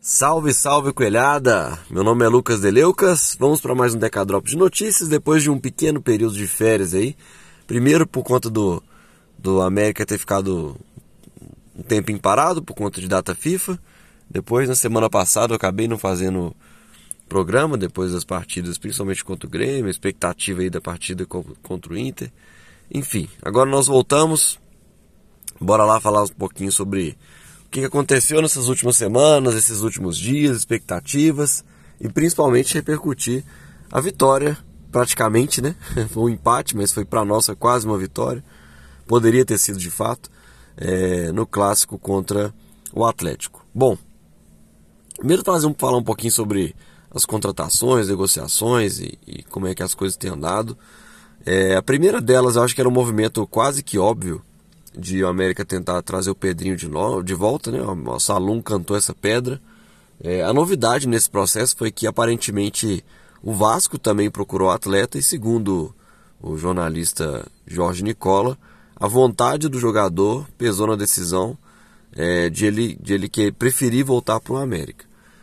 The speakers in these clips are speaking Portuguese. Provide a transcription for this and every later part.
Salve, salve, coelhada! Meu nome é Lucas Deleucas, vamos para mais um Decadrop de notícias, depois de um pequeno período de férias aí. Primeiro por conta do América ter ficado um tempinho parado, por conta de data FIFA. Depois, na semana passada, eu acabei não fazendo programa, depois das partidas, principalmente contra o Grêmio, a expectativa aí da partida contra o Inter. Enfim, agora nós voltamos, bora lá falar um pouquinho sobre o que aconteceu nessas últimas semanas, esses últimos dias, expectativas e principalmente repercutir a vitória, praticamente, né? Foi um empate, mas foi para nós quase uma vitória. Poderia ter sido de fato, no clássico contra o Atlético. Bom, primeiro falar um pouquinho sobre as contratações, negociações e como é que as coisas têm andado. A primeira delas, eu acho que era um movimento quase que óbvio de o América tentar trazer o Pedrinho de volta, né? O Salum cantou essa pedra. A novidade nesse processo foi que aparentemente o Vasco também procurou o atleta e, segundo o jornalista Jorge Nicola, a vontade do jogador pesou na decisão de ele que preferir voltar para o América.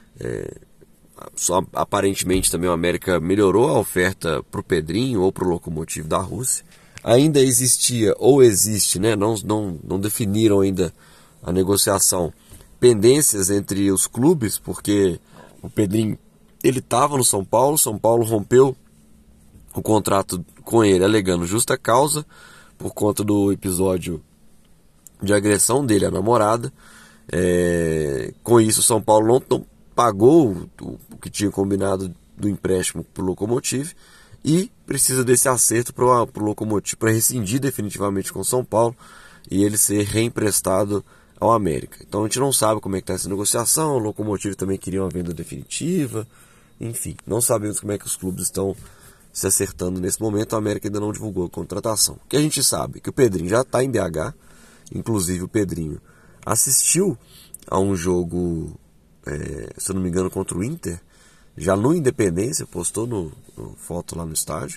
Só aparentemente também o América melhorou a oferta para o Pedrinho ou para o Lokomotiv da Rússia. Ainda existia ou existe, né? Não definiram ainda a negociação, pendências entre os clubes, porque o Pedrinho ele estava no São Paulo rompeu o contrato com ele alegando justa causa por conta do episódio de agressão dele à namorada. Com isso o São Paulo não pagou o que tinha combinado do empréstimo para o Lokomotiv e precisa desse acerto para o Lokomotiv para rescindir definitivamente com o São Paulo e ele ser reemprestado ao América. Então a gente não sabe como é que está essa negociação. O Lokomotiv também queria uma venda definitiva. Enfim, não sabemos como é que os clubes estão se acertando nesse momento. A América ainda não divulgou a contratação. O que a gente sabe é que o Pedrinho já está em BH. Inclusive o Pedrinho assistiu a um jogo, se eu não me engano, contra o Inter, já no Independência, postou no foto lá no estádio,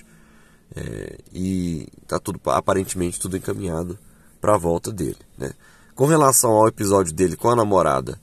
e está aparentemente tudo encaminhado para a volta dele, né? Com relação ao episódio dele com a namorada,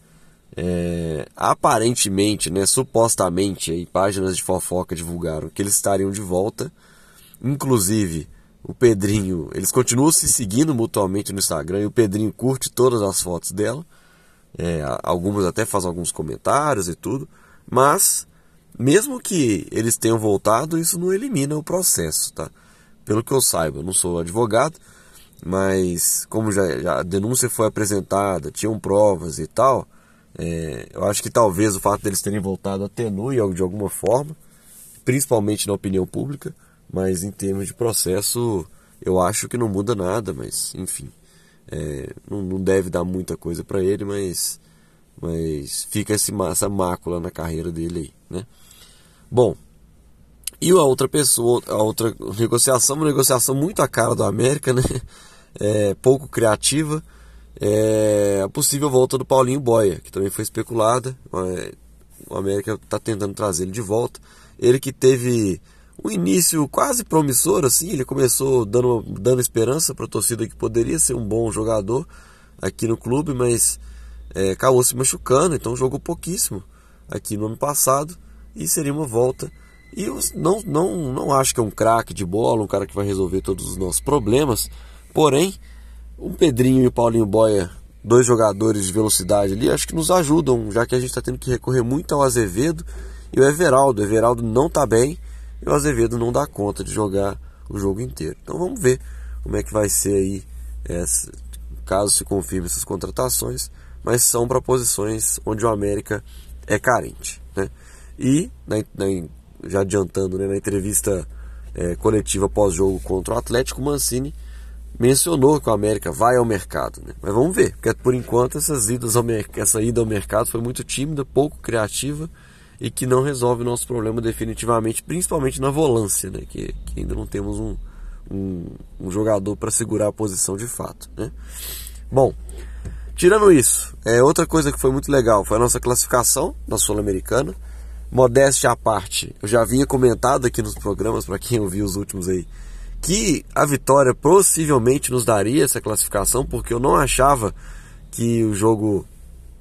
aparentemente, né, supostamente, aí, páginas de fofoca divulgaram que eles estariam de volta. Inclusive o Pedrinho, eles continuam se seguindo mutuamente no Instagram e o Pedrinho curte todas as fotos dela, algumas até fazem alguns comentários e tudo, mas mesmo que eles tenham voltado, isso não elimina o processo, tá? Pelo que eu saiba, eu não sou advogado, mas como já a denúncia foi apresentada, tinham provas e tal, eu acho que talvez o fato deles terem voltado atenue de alguma forma, principalmente na opinião pública, mas em termos de processo eu acho que não muda nada, mas enfim, não deve dar muita coisa para ele, mas fica essa mácula na carreira dele aí, né? Bom, e a outra negociação, uma negociação muito a cara do América, né? Pouco criativa, a possível volta do Paulinho Boia, que também foi especulada. O América está tentando trazer ele de volta. Ele que teve um início quase promissor, assim, ele começou dando esperança para a torcida que poderia ser um bom jogador aqui no clube, mas acabou se machucando, então jogou pouquíssimo aqui no ano passado e seria uma volta. E eu não acho que é um craque de bola, um cara que vai resolver todos os nossos problemas, porém o Pedrinho e o Paulinho Boia, dois jogadores de velocidade ali, acho que nos ajudam, já que a gente está tendo que recorrer muito ao Azevedo e o Everaldo. O Everaldo não está bem e o Azevedo não dá conta de jogar o jogo inteiro. Então vamos ver como é que vai ser aí, caso se confirme essas contratações, mas são para posições onde o América é carente, né? E, já adiantando, né, na entrevista coletiva pós-jogo contra o Atlético, o Mancini mencionou que o América vai ao mercado, né? Mas vamos ver, porque por enquanto essa ida ao mercado foi muito tímida, pouco criativa e que não resolve o nosso problema definitivamente, principalmente na volância, né? Que ainda não temos um jogador para segurar a posição de fato, né? Bom, tirando isso, outra coisa que foi muito legal foi a nossa classificação na Sul-Americana. Modéstia à parte, eu já havia comentado aqui nos programas, para quem ouviu os últimos aí, que a vitória possivelmente nos daria essa classificação, porque eu não achava que o jogo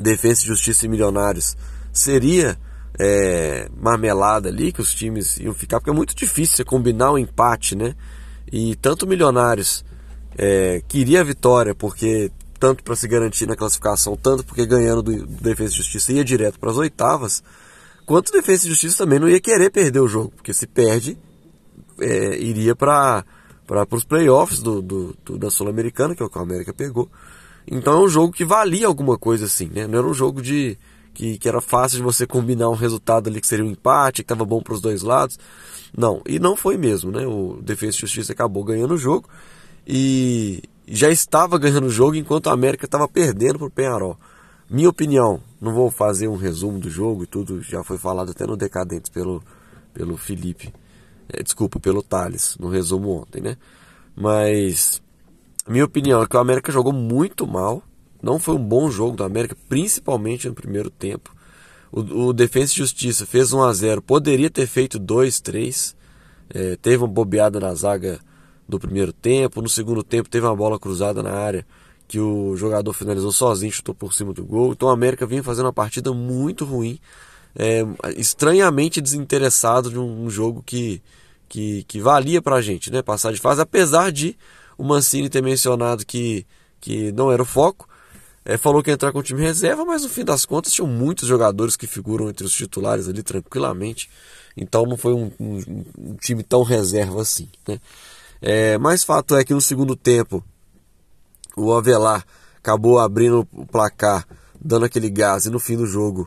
Defensa e Justiça e Milionários seria marmelada ali, que os times iam ficar, porque é muito difícil você combinar um empate, né? E tanto o Milionários queria a vitória, porque tanto para se garantir na classificação, tanto porque ganhando do Defensa e Justiça ia direto para as oitavas, quanto o Defensa e Justiça também não ia querer perder o jogo, porque se perde, iria para os playoffs da Sul-Americana, que é o que a América pegou. Então é um jogo que valia alguma coisa assim, né? Não era um jogo que era fácil de você combinar um resultado ali que seria um empate, que estava bom para os dois lados. Não, e não foi mesmo, né? O Defensa e Justiça acabou ganhando o jogo e já estava ganhando o jogo enquanto a América estava perdendo para o Peñarol. Minha opinião, não vou fazer um resumo do jogo e tudo, já foi falado até no Decadentes pelo Felipe, pelo Thales, no resumo ontem, né? Mas minha opinião é que o América jogou muito mal, não foi um bom jogo do América, principalmente no primeiro tempo. O Defensa e Justiça fez 1-0, poderia ter feito 2-3, teve uma bobeada na zaga do primeiro tempo, no segundo tempo teve uma bola cruzada na área que o jogador finalizou sozinho, chutou por cima do gol. Então o América vinha fazendo uma partida muito ruim, estranhamente desinteressado de um jogo que valia pra gente, né, passar de fase, apesar de o Mancini ter mencionado que não era o foco. Falou que ia entrar com o time reserva, mas no fim das contas tinham muitos jogadores que figuram entre os titulares ali tranquilamente, então não foi um time tão reserva assim, né? Mas fato é que no segundo tempo o Avelar acabou abrindo o placar, dando aquele gás, e no fim do jogo,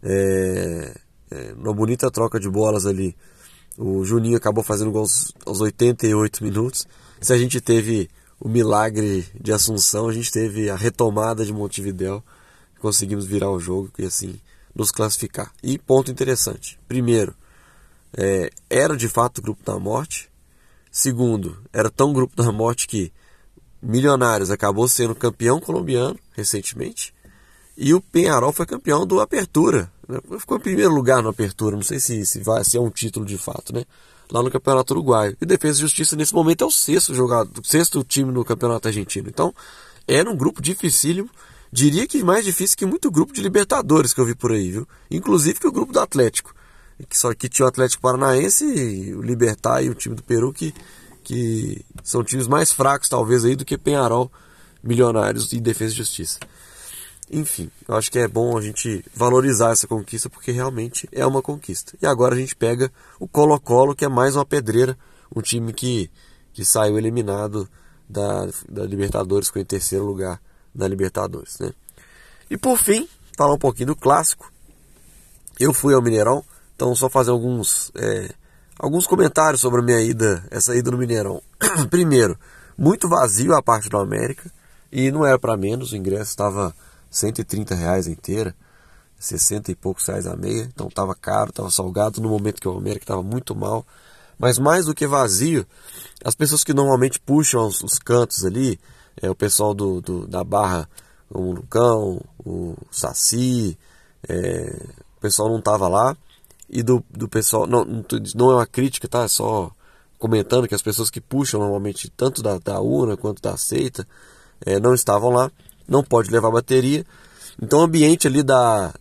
numa bonita troca de bolas ali, o Juninho acabou fazendo gol aos 88 minutos. Se a gente teve o milagre de Assunção, a gente teve a retomada de Montevidéu, conseguimos virar o jogo e assim nos classificar. E ponto interessante, primeiro, era de fato o grupo da morte. Segundo, era tão grupo da morte que Milionários acabou sendo campeão colombiano recentemente, e o Peñarol foi campeão do Apertura, né? Ficou em primeiro lugar no Apertura, não sei se é um título de fato, né? Lá no Campeonato Uruguaio. E Defensa e Justiça nesse momento é o sexto time no Campeonato Argentino. Então era um grupo dificílimo, diria que mais difícil que muito grupo de Libertadores que eu vi por aí, viu? Inclusive que o grupo do Atlético, que tinha o Atlético Paranaense, o Libertad e o time do Peru, que são times mais fracos talvez aí do que Peñarol, Milionários e Defensa e Justiça. Enfim, eu acho que é bom a gente valorizar essa conquista, porque realmente é uma conquista. E agora a gente pega o Colo-Colo, que é mais uma pedreira, um time que saiu eliminado da Libertadores, com em terceiro lugar da Libertadores, né? E por fim, falar um pouquinho do clássico. Eu fui ao Mineirão, então só fazer alguns comentários sobre a minha essa ida no Mineirão. Primeiro, muito vazio a parte do América, e não era para menos, o ingresso estava R$130 inteira, 60 e poucos reais a meia, então estava caro, estava salgado no momento que o América estava muito mal. Mas mais do que vazio, as pessoas que normalmente puxam os cantos ali, o pessoal da Barra, o Lucão, o Saci, o pessoal não estava lá. E do pessoal, não é uma crítica, tá? É só comentando que as pessoas que puxam normalmente tanto da urna quanto da seita não estavam lá. Não pode levar bateria. Então o ambiente ali da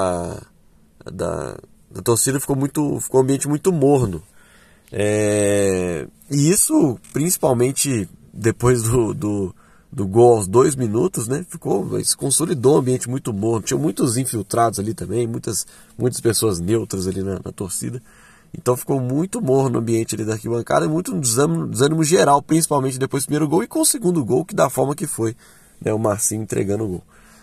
torcida ficou um ambiente muito morno. E isso, principalmente depois do gol aos 2 minutos, né? Se consolidou um ambiente muito morno. Tinha muitos infiltrados ali também, muitas pessoas neutras ali na torcida. Então ficou muito morno o ambiente ali da arquibancada, muito desânimo geral, principalmente depois do primeiro gol e com o segundo gol, que da forma que foi, né? O Marcinho entregando o gol.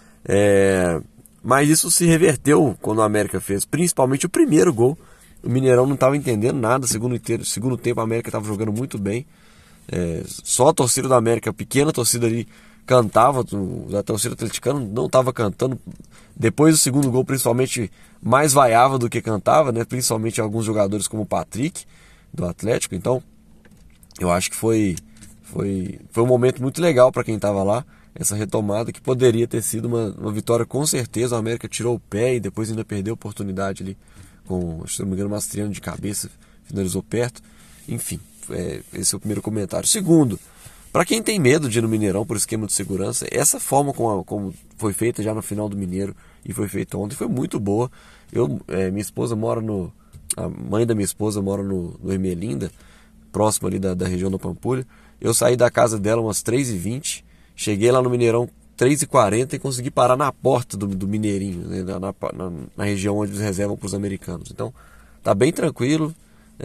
Mas isso se reverteu quando o América fez, principalmente o primeiro gol. O Mineirão não estava entendendo nada. Segundo tempo a América estava jogando muito bem. Só a torcida da América, a pequena torcida ali, cantava. A torcida atleticana não estava cantando. Depois do segundo gol, principalmente, mais vaiava do que cantava, né? Principalmente alguns jogadores como o Patrick, do Atlético. Então eu acho que foi um momento muito legal para quem estava lá, essa retomada, que poderia ter sido uma vitória com certeza. O América tirou o pé e depois ainda perdeu a oportunidade ali com, se não me engano, o Mastriano de cabeça, finalizou perto. Enfim, esse é o primeiro comentário. Segundo, para quem tem medo de ir no Mineirão por esquema de segurança, essa forma como foi feita já no final do Mineiro, e foi feita ontem, foi muito boa. Minha esposa mora a mãe da minha esposa mora no Ermelinda, próximo ali da região da Pampulha. Eu saí da casa dela umas 3h20, cheguei lá no Mineirão 3h40 e consegui parar na porta do Mineirinho, né, na região onde eles reservam para os americanos. Então, tá bem tranquilo,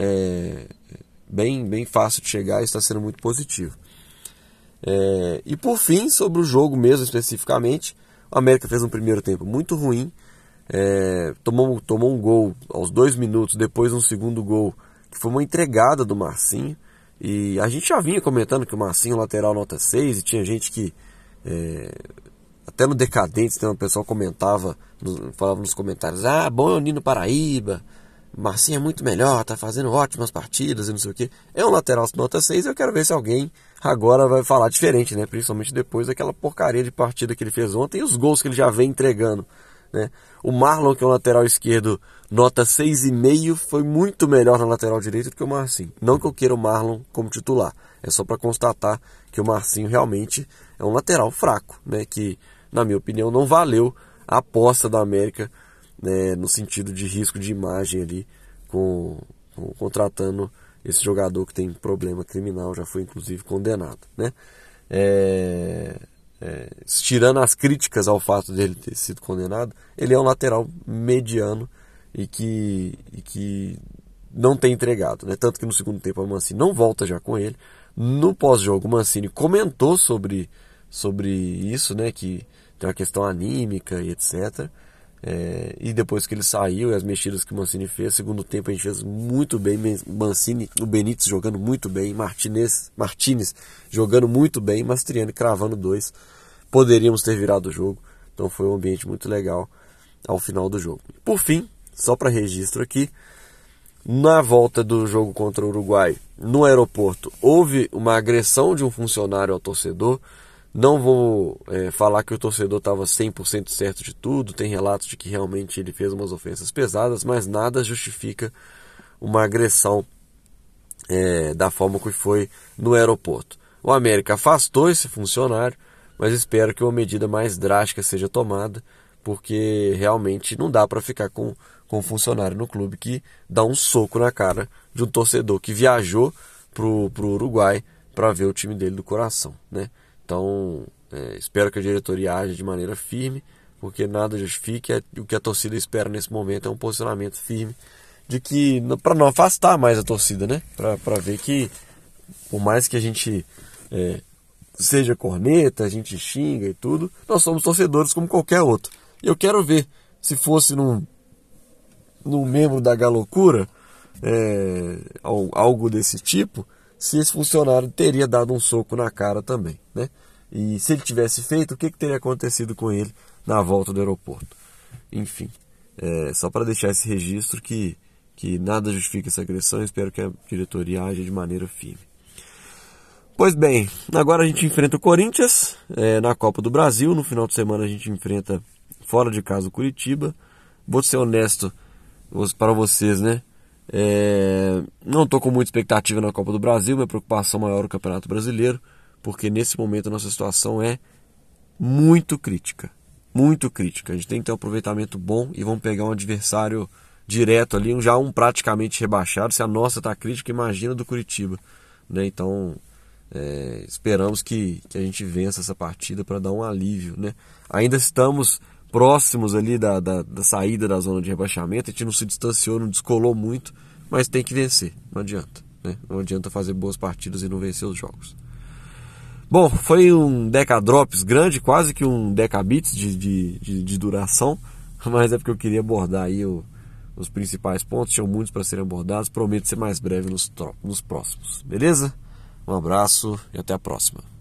bem fácil de chegar e está sendo muito positivo. E por fim, sobre o jogo mesmo especificamente, o América fez um primeiro tempo muito ruim, tomou um gol aos 2 minutos, depois um segundo gol, que foi uma entregada do Marcinho, e a gente já vinha comentando que o Marcinho é lateral nota 6, e tinha gente que, até no Decadentes, o pessoal falava nos comentários, bom é o Nino Paraíba, Marcinho é muito melhor, tá fazendo ótimas partidas e não sei o que. É um lateral nota 6 e eu quero ver se alguém agora vai falar diferente, né? Principalmente depois daquela porcaria de partida que ele fez ontem e os gols que ele já vem entregando, né? O Marlon, que é um lateral esquerdo nota 6,5, foi muito melhor na lateral direita do que o Marcinho. Não que eu queira o Marlon como titular, é só para constatar que o Marcinho realmente é um lateral fraco, né? Que, na minha opinião, não valeu a aposta da América, né, no sentido de risco de imagem ali, contratando esse jogador que tem problema criminal, já foi inclusive condenado, né? Tirando as críticas ao fato dele ter sido condenado, ele é um lateral mediano e que não tem entregado, né? Tanto que no segundo tempo o Mancini não volta já com ele. No pós-jogo o Mancini comentou sobre isso, né? Que tem uma questão anímica e etc. E depois que ele saiu e as mexidas que o Mancini fez, segundo tempo a gente fez muito bem, Mancini, o Benítez jogando muito bem, Martinez jogando muito bem, Mastriani cravando 2, poderíamos ter virado o jogo, então foi um ambiente muito legal ao final do jogo. Por fim, só para registro aqui, na volta do jogo contra o Uruguai, no aeroporto, houve uma agressão de um funcionário ao torcedor. Não vou falar que o torcedor estava 100% certo de tudo, tem relatos de que realmente ele fez umas ofensas pesadas, mas nada justifica uma agressão da forma que foi no aeroporto. O América afastou esse funcionário, mas espero que uma medida mais drástica seja tomada, porque realmente não dá para ficar com um funcionário no clube que dá um soco na cara de um torcedor que viajou pro Uruguai para ver o time dele do coração, né? Então, espero que a diretoria age de maneira firme, porque nada justifica. O que a torcida espera nesse momento é um posicionamento firme de que, para não afastar mais a torcida, né? Para ver que, por mais que a gente seja corneta, a gente xinga e tudo, nós somos torcedores como qualquer outro. E eu quero ver, se fosse num membro da Galocura, algo desse tipo, se esse funcionário teria dado um soco na cara também, né? E se ele tivesse feito, o que teria acontecido com ele na volta do aeroporto? Enfim, só para deixar esse registro que nada justifica essa agressão, espero que a diretoria age de maneira firme. Pois bem, agora a gente enfrenta o Corinthians na Copa do Brasil. No final de semana a gente enfrenta fora de casa o Curitiba. Vou ser honesto para vocês, né? Não estou com muita expectativa na Copa do Brasil. Minha preocupação maior é o Campeonato Brasileiro, porque nesse momento a nossa situação é muito crítica. Muito crítica. A gente tem que ter um aproveitamento bom e vamos pegar um adversário direto ali, já um praticamente rebaixado. Se a nossa está crítica, imagina do Curitiba, né? Então, esperamos que a gente vença essa partida para dar um alívio, né? Ainda estamos próximos ali da saída da zona de rebaixamento. A gente não se distanciou, não descolou muito, mas tem que vencer, não adianta, né? Não adianta fazer boas partidas e não vencer os jogos. Bom, foi um Decadrops grande, quase que um Decabits de duração, mas é porque eu queria abordar aí os principais pontos. Tinham muitos para serem abordados, prometo ser mais breve nos próximos, beleza? Um abraço e até a próxima.